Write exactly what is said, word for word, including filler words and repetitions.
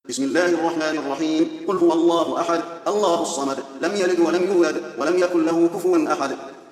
بسم الله الرحمن الرحيم. قل هو الله أحد الله الصمد لم يلد ولم يولد ولم يكن له كفوا أحد.